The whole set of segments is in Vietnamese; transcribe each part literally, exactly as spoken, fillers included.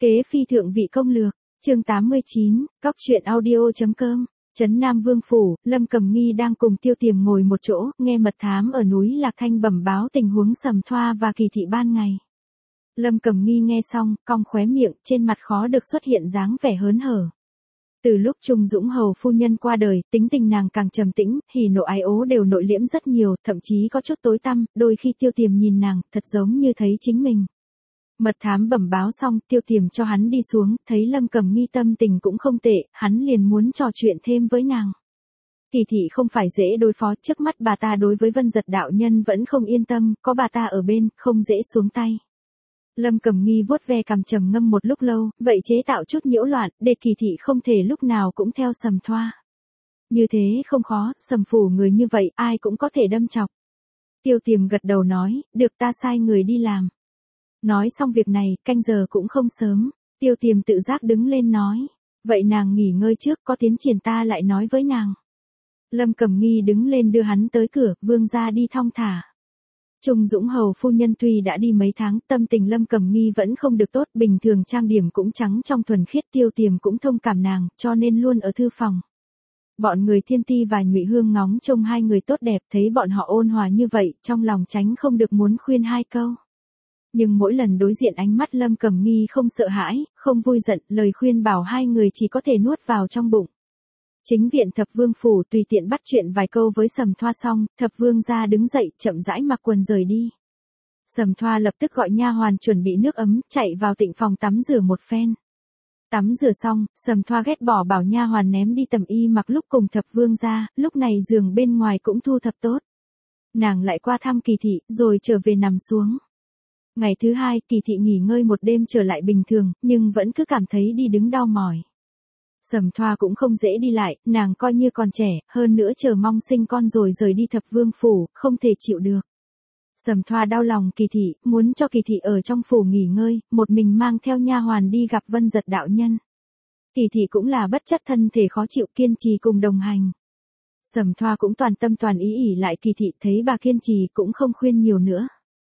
Kế phi thượng vị công lược, chương tám mươi chín, cóc truyện audio.com, Trấn Nam Vương Phủ, Lâm Cầm Nghi đang cùng Tiêu Tiềm ngồi một chỗ, nghe mật thám ở núi Lạc Thanh bẩm báo tình huống Sầm Thoa và Kỳ Thị ban ngày. Lâm Cầm Nghi nghe xong, cong khóe miệng, trên mặt khó được xuất hiện dáng vẻ hớn hở. Từ lúc Trung Dũng Hầu phu nhân qua đời, tính tình nàng càng trầm tĩnh, hỉ nộ ái ố đều nội liễm rất nhiều, thậm chí có chút tối tăm, đôi khi Tiêu Tiềm nhìn nàng, thật giống như thấy chính mình. Mật thám bẩm báo xong, Tiêu Tiềm cho hắn đi xuống, thấy Lâm Cầm Nghi tâm tình cũng không tệ, hắn liền muốn trò chuyện thêm với nàng. Kỳ Thị không phải dễ đối phó, trước mắt bà ta đối với Vân Giật đạo nhân vẫn không yên tâm, có bà ta ở bên, không dễ xuống tay. Lâm Cầm Nghi vuốt ve cằm trầm ngâm một lúc lâu, vậy chế tạo chút nhiễu loạn, để Kỳ Thị không thể lúc nào cũng theo Sầm Thoa. Như thế không khó, Sầm phủ người như vậy, ai cũng có thể đâm chọc. Tiêu Tiềm gật đầu nói, được ta sai người đi làm. Nói xong việc này, canh giờ cũng không sớm, Tiêu Tiềm tự giác đứng lên nói, vậy nàng nghỉ ngơi trước, có tiến triển ta lại nói với nàng. Lâm Cầm Nghi đứng lên đưa hắn tới cửa, vương gia đi thong thả. Trung Dũng Hầu phu nhân tuy đã đi mấy tháng, tâm tình Lâm Cầm Nghi vẫn không được tốt, bình thường trang điểm cũng trắng trong thuần khiết, Tiêu Tiềm cũng thông cảm nàng, cho nên luôn ở thư phòng. Bọn người Thiên Ti và Nhụy Hương ngóng trông hai người tốt đẹp, thấy bọn họ ôn hòa như vậy, trong lòng tránh không được muốn khuyên hai câu. Nhưng mỗi lần đối diện ánh mắt Lâm Cầm Nghi không sợ hãi, không vui giận, lời khuyên bảo hai người chỉ có thể nuốt vào trong bụng. Chính viện Thập Vương Phủ tùy tiện bắt chuyện vài câu với Sầm Thoa xong, Thập Vương ra đứng dậy, chậm rãi mặc quần rời đi. Sầm Thoa lập tức gọi nha hoàn chuẩn bị nước ấm, chạy vào tịnh phòng tắm rửa một phen. Tắm rửa xong, Sầm Thoa ghét bỏ bảo nha hoàn ném đi tầm y mặc lúc cùng Thập Vương ra, lúc này giường bên ngoài cũng thu thập tốt. Nàng lại qua thăm Kỳ Thị, rồi trở về nằm xuống. Ngày thứ hai, Kỳ Thị nghỉ ngơi một đêm trở lại bình thường, nhưng vẫn cứ cảm thấy đi đứng đau mỏi. Sầm Thoa cũng không dễ đi lại, nàng coi như còn trẻ, hơn nữa chờ mong sinh con rồi rời đi Thập Vương Phủ, không thể chịu được. Sầm Thoa đau lòng Kỳ Thị, muốn cho Kỳ Thị ở trong phủ nghỉ ngơi, một mình mang theo nha hoàn đi gặp Vân Giật đạo nhân. Kỳ Thị cũng là bất chấp thân thể khó chịu kiên trì cùng đồng hành. Sầm Thoa cũng toàn tâm toàn ý ỉ lại Kỳ Thị, thấy bà kiên trì cũng không khuyên nhiều nữa.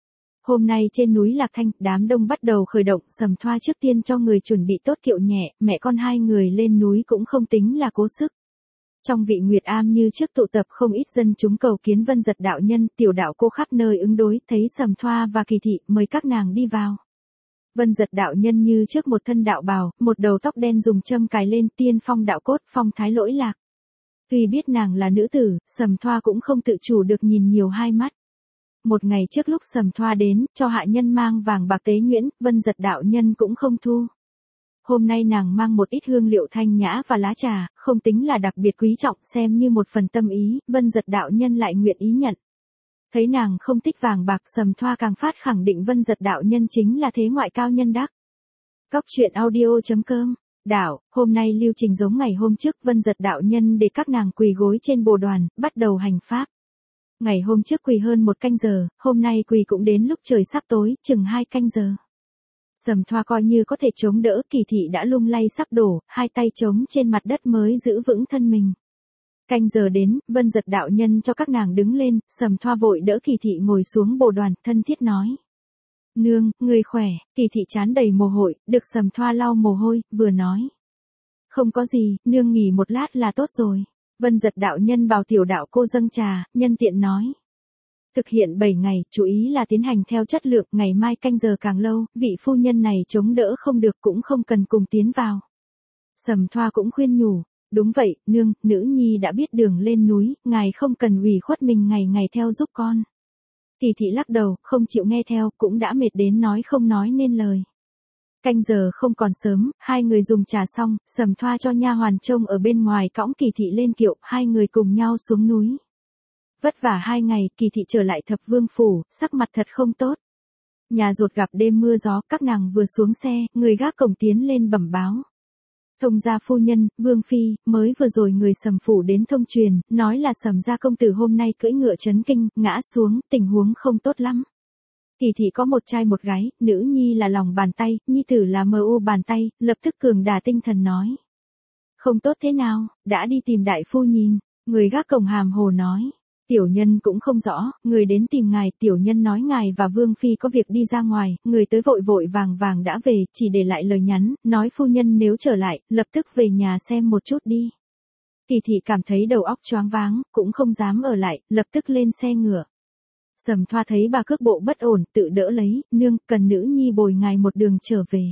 Hôm nay trên núi Lạc Thanh, đám đông bắt đầu khởi động, Sầm Thoa trước tiên cho người chuẩn bị tốt kiệu nhẹ, mẹ con hai người lên núi cũng không tính là cố sức. Trong vị Nguyệt Am như trước tụ tập không ít dân chúng cầu kiến Vân Giật đạo nhân, tiểu đạo cô khắp nơi ứng đối, thấy Sầm Thoa và Kỳ Thị, mời các nàng đi vào. Vân Giật đạo nhân như trước một thân đạo bào, một đầu tóc đen dùng châm cài lên, tiên phong đạo cốt, phong thái lỗi lạc. Tuy biết nàng là nữ tử, Sầm Thoa cũng không tự chủ được nhìn nhiều hai mắt. Một ngày trước lúc Sầm Thoa đến, cho hạ nhân mang vàng bạc tế nhuyễn, Vân Giật đạo nhân cũng không thu. Hôm nay nàng mang một ít hương liệu thanh nhã và lá trà, không tính là đặc biệt quý trọng, xem như một phần tâm ý, Vân Giật đạo nhân lại nguyện ý nhận. Thấy nàng không thích vàng bạc, Sầm Thoa càng phát khẳng định Vân Giật đạo nhân chính là thế ngoại cao nhân đắc. Cóc truyện audio.com, đạo, hôm nay lưu trình giống ngày hôm trước, Vân Giật đạo nhân để các nàng quỳ gối trên bồ đoàn, bắt đầu hành pháp. Ngày hôm trước quỳ hơn một canh giờ, hôm nay quỳ cũng đến lúc trời sắp tối, chừng hai canh giờ. Sầm Thoa coi như có thể chống đỡ, Kỳ Thị đã lung lay sắp đổ, hai tay chống trên mặt đất mới giữ vững thân mình. Canh giờ đến, Vân Giật đạo nhân cho các nàng đứng lên, Sầm Thoa vội đỡ Kỳ Thị ngồi xuống bồ đoàn, thân thiết nói. Nương, người khỏe, Kỳ Thị trán đầy mồ hôi, được Sầm Thoa lau mồ hôi, vừa nói. Không có gì, nương nghỉ một lát là tốt rồi. Vân Giật đạo nhân bảo tiểu đạo cô dâng trà, nhân tiện nói. Thực hiện bảy ngày, chú ý là tiến hành theo chất lượng, ngày mai canh giờ càng lâu, vị phu nhân này chống đỡ không được cũng không cần cùng tiến vào. Sầm Thoa cũng khuyên nhủ, đúng vậy, nương, nữ nhi đã biết đường lên núi, ngài không cần ủy khuất mình ngày ngày theo giúp con. Kỳ Thị lắc đầu, không chịu nghe theo, cũng đã mệt đến nói không nói nên lời. Canh giờ không còn sớm, hai người dùng trà xong, Sầm Thoa cho nha hoàn trông ở bên ngoài cõng Kỳ Thị lên kiệu, hai người cùng nhau xuống núi. Vất vả hai ngày, Kỳ Thị trở lại Thập Vương Phủ, sắc mặt thật không tốt. Nhà ruột gặp đêm mưa gió, các nàng vừa xuống xe, người gác cổng tiến lên bẩm báo. Thông gia phu nhân, Vương Phi, mới vừa rồi người Sầm Phủ đến thông truyền, nói là Sầm gia công tử hôm nay cưỡi ngựa chấn kinh, ngã xuống, tình huống không tốt lắm. Kỳ Thị có một trai một gái, nữ nhi là lòng bàn tay, nhi tử là mờ u bàn tay, lập tức cường đà tinh thần nói. Không tốt thế nào, đã đi tìm đại phu nhìn, người gác cổng hàm hồ nói. Tiểu nhân cũng không rõ, người đến tìm ngài, tiểu nhân nói ngài và Vương Phi có việc đi ra ngoài, người tới vội vội vàng vàng đã về, chỉ để lại lời nhắn, nói phu nhân nếu trở lại, lập tức về nhà xem một chút đi. Kỳ thị cảm thấy đầu óc choáng váng, cũng không dám ở lại, lập tức lên xe ngựa. Sầm Thoa thấy bà cước bộ bất ổn, tự đỡ lấy, nương, cần nữ nhi bồi ngài một đường trở về.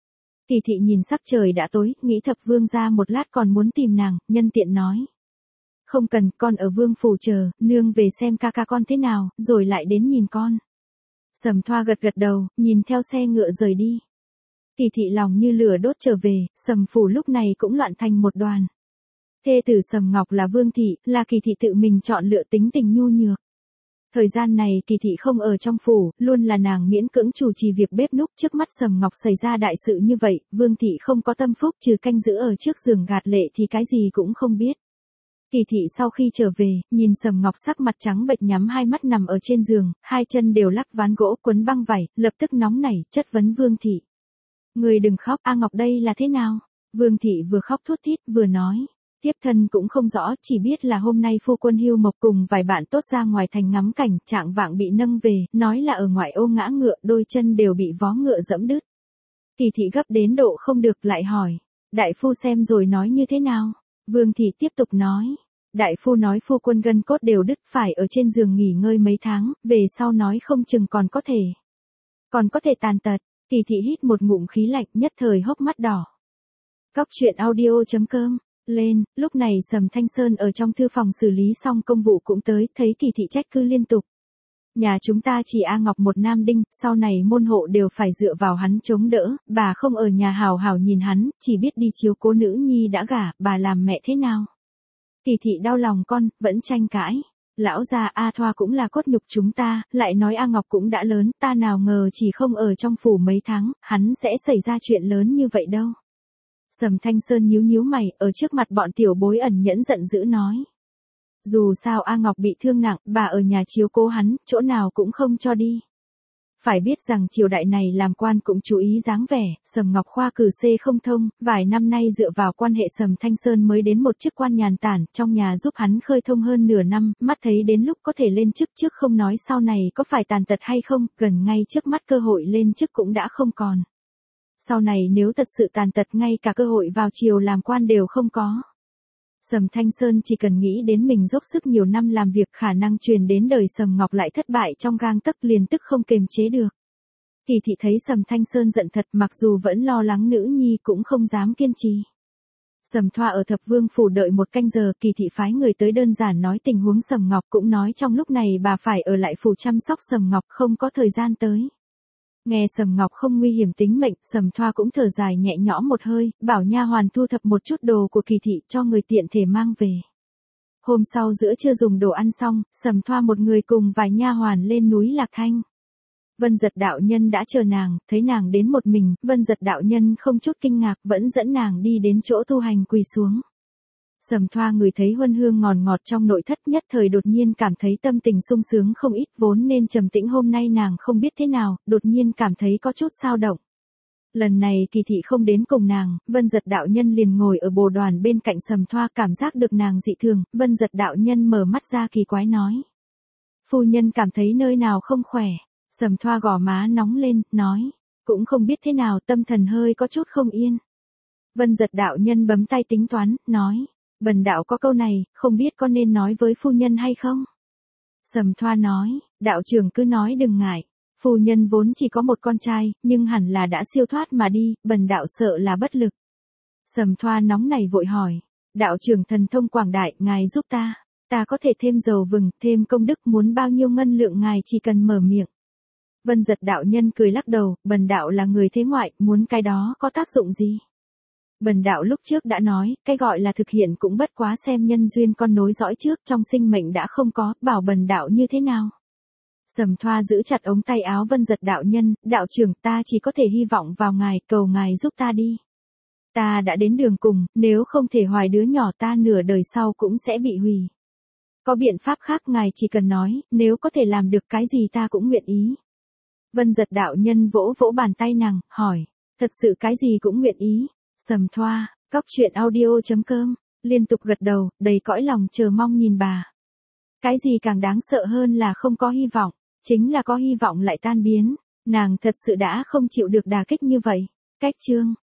Kỳ thị nhìn sắc trời đã tối, nghĩ thập vương ra một lát còn muốn tìm nàng, nhân tiện nói. Không cần, con ở vương phủ chờ, nương về xem ca ca con thế nào, rồi lại đến nhìn con. Sầm Thoa gật gật đầu, nhìn theo xe ngựa rời đi. Kỳ thị lòng như lửa đốt trở về, Sầm phủ lúc này cũng loạn thành một đoàn. Thê tử Sầm Ngọc là Vương thị, là Kỳ thị tự mình chọn lựa tính tình nhu nhược. Thời gian này Kỳ thị không ở trong phủ, luôn là nàng miễn cưỡng chủ trì việc bếp núc, trước mắt Sầm Ngọc xảy ra đại sự như vậy, Vương thị không có tâm phúc trừ canh giữ ở trước giường gạt lệ thì cái gì cũng không biết. Kỳ thị sau khi trở về, nhìn Sầm Ngọc sắc mặt trắng bệch nhắm hai mắt nằm ở trên giường, hai chân đều lắp ván gỗ quấn băng vải, lập tức nóng nảy, chất vấn Vương thị. Người đừng khóc, A Ngọc đây là thế nào? Vương thị vừa khóc thút thít vừa nói. Tiếp thân cũng không rõ, chỉ biết là hôm nay phu quân Hưu Mộc cùng vài bạn tốt ra ngoài thành ngắm cảnh, trạng vạng bị nâng về, nói là ở ngoại ô ngã ngựa, đôi chân đều bị vó ngựa giẫm đứt. Kỳ thị gấp đến độ không được lại hỏi. Đại phu xem rồi nói như thế nào? Vương thị tiếp tục nói. Đại phu nói phu quân gân cốt đều đứt, phải ở trên giường nghỉ ngơi mấy tháng, về sau nói không chừng còn có thể. Còn có thể tàn tật. Kỳ thị hít một ngụm khí lạnh, nhất thời hốc mắt đỏ. Cóc truyện audio chấm com lên, lúc này Sầm Thanh Sơn ở trong thư phòng xử lý xong công vụ cũng tới, thấy Kỳ thị trách cứ liên tục. Nhà chúng ta chỉ A Ngọc một nam đinh, sau này môn hộ đều phải dựa vào hắn chống đỡ, bà không ở nhà hào hào nhìn hắn, chỉ biết đi chiếu cố nữ nhi đã gả, bà làm mẹ thế nào? Kỳ thị đau lòng con, vẫn tranh cãi. Lão già A Thoa cũng là cốt nhục chúng ta, lại nói A Ngọc cũng đã lớn, ta nào ngờ chỉ không ở trong phủ mấy tháng, hắn sẽ xảy ra chuyện lớn như vậy đâu. Sầm Thanh Sơn nhíu nhíu mày, ở trước mặt bọn tiểu bối ẩn nhẫn giận dữ nói. Dù sao A Ngọc bị thương nặng, bà ở nhà chiếu cố hắn, chỗ nào cũng không cho đi. Phải biết rằng triều đại này làm quan cũng chú ý dáng vẻ, Sầm Ngọc khoa cử C không thông, vài năm nay dựa vào quan hệ Sầm Thanh Sơn mới đến một chức quan nhàn tản, trong nhà giúp hắn khơi thông hơn nửa năm, mắt thấy đến lúc có thể lên chức trước không nói sau này có phải tàn tật hay không, gần ngay trước mắt cơ hội lên chức cũng đã không còn. Sau này nếu thật sự tàn tật ngay cả cơ hội vào triều làm quan đều không có. Sầm Thanh Sơn chỉ cần nghĩ đến mình dốc sức nhiều năm làm việc khả năng truyền đến đời Sầm Ngọc lại thất bại trong gang tấc liền tức không kềm chế được. Kỳ thị thấy Sầm Thanh Sơn giận thật mặc dù vẫn lo lắng nữ nhi cũng không dám kiên trì. Sầm Thoa ở Thập Vương phủ đợi một canh giờ, Kỳ thị phái người tới đơn giản nói tình huống Sầm Ngọc, cũng nói trong lúc này bà phải ở lại phủ chăm sóc Sầm Ngọc, không có thời gian tới. Nghe Sầm Ngọc không nguy hiểm tính mệnh, Sầm Thoa cũng thở dài nhẹ nhõm một hơi, bảo nha hoàn thu thập một chút đồ của Kỳ thị cho người tiện thể mang về. Hôm sau giữa trưa dùng đồ ăn xong, Sầm Thoa một người cùng vài nha hoàn lên núi Lạc Thanh. Vân Giật đạo nhân đã chờ nàng, thấy nàng đến một mình, Vân Giật đạo nhân không chút kinh ngạc vẫn dẫn nàng đi đến chỗ tu hành quỳ xuống. Sầm Thoa ngửi thấy huân hương ngọt ngọt trong nội thất, nhất thời đột nhiên cảm thấy tâm tình sung sướng không ít, vốn nên trầm tĩnh hôm nay nàng không biết thế nào, đột nhiên cảm thấy có chút xao động. Lần này Kỳ thị không đến cùng nàng, Vân Giật đạo nhân liền ngồi ở bồ đoàn bên cạnh Sầm Thoa, cảm giác được nàng dị thường, Vân Giật đạo nhân mở mắt ra kỳ quái nói. Phu nhân cảm thấy nơi nào không khỏe, Sầm Thoa gò má nóng lên, nói, cũng không biết thế nào, tâm thần hơi có chút không yên. Vân Giật đạo nhân bấm tay tính toán, nói. Bần đạo có câu này, không biết có nên nói với phu nhân hay không? Sầm Thoa nói, đạo trưởng cứ nói đừng ngại. Phu nhân vốn chỉ có một con trai, nhưng hẳn là đã siêu thoát mà đi, bần đạo sợ là bất lực. Sầm Thoa nóng này vội hỏi, đạo trưởng thần thông quảng đại, ngài giúp ta. Ta có thể thêm dầu vừng, thêm công đức, muốn bao nhiêu ngân lượng ngài chỉ cần mở miệng. Vân Giật đạo nhân cười lắc đầu, bần đạo là người thế ngoại, muốn cái đó có tác dụng gì? Bần đạo lúc trước đã nói, cái gọi là thực hiện cũng bất quá xem nhân duyên con nối dõi trước, trong sinh mệnh đã không có, bảo bần đạo như thế nào. Sầm Thoa giữ chặt ống tay áo Vân Giật đạo nhân, đạo trưởng ta chỉ có thể hy vọng vào ngài, cầu ngài giúp ta đi. Ta đã đến đường cùng, nếu không thể hoài đứa nhỏ ta nửa đời sau cũng sẽ bị hủy. Có biện pháp khác ngài chỉ cần nói, nếu có thể làm được cái gì ta cũng nguyện ý. Vân Giật đạo nhân vỗ vỗ bàn tay nàng, hỏi, thật sự cái gì cũng nguyện ý. Sầm Thoa, cóc truyện audio chấm com, liên tục gật đầu, đầy cõi lòng chờ mong nhìn bà. Cái gì càng đáng sợ hơn là không có hy vọng, chính là có hy vọng lại tan biến. Nàng thật sự đã không chịu được đả kích như vậy. Cách chương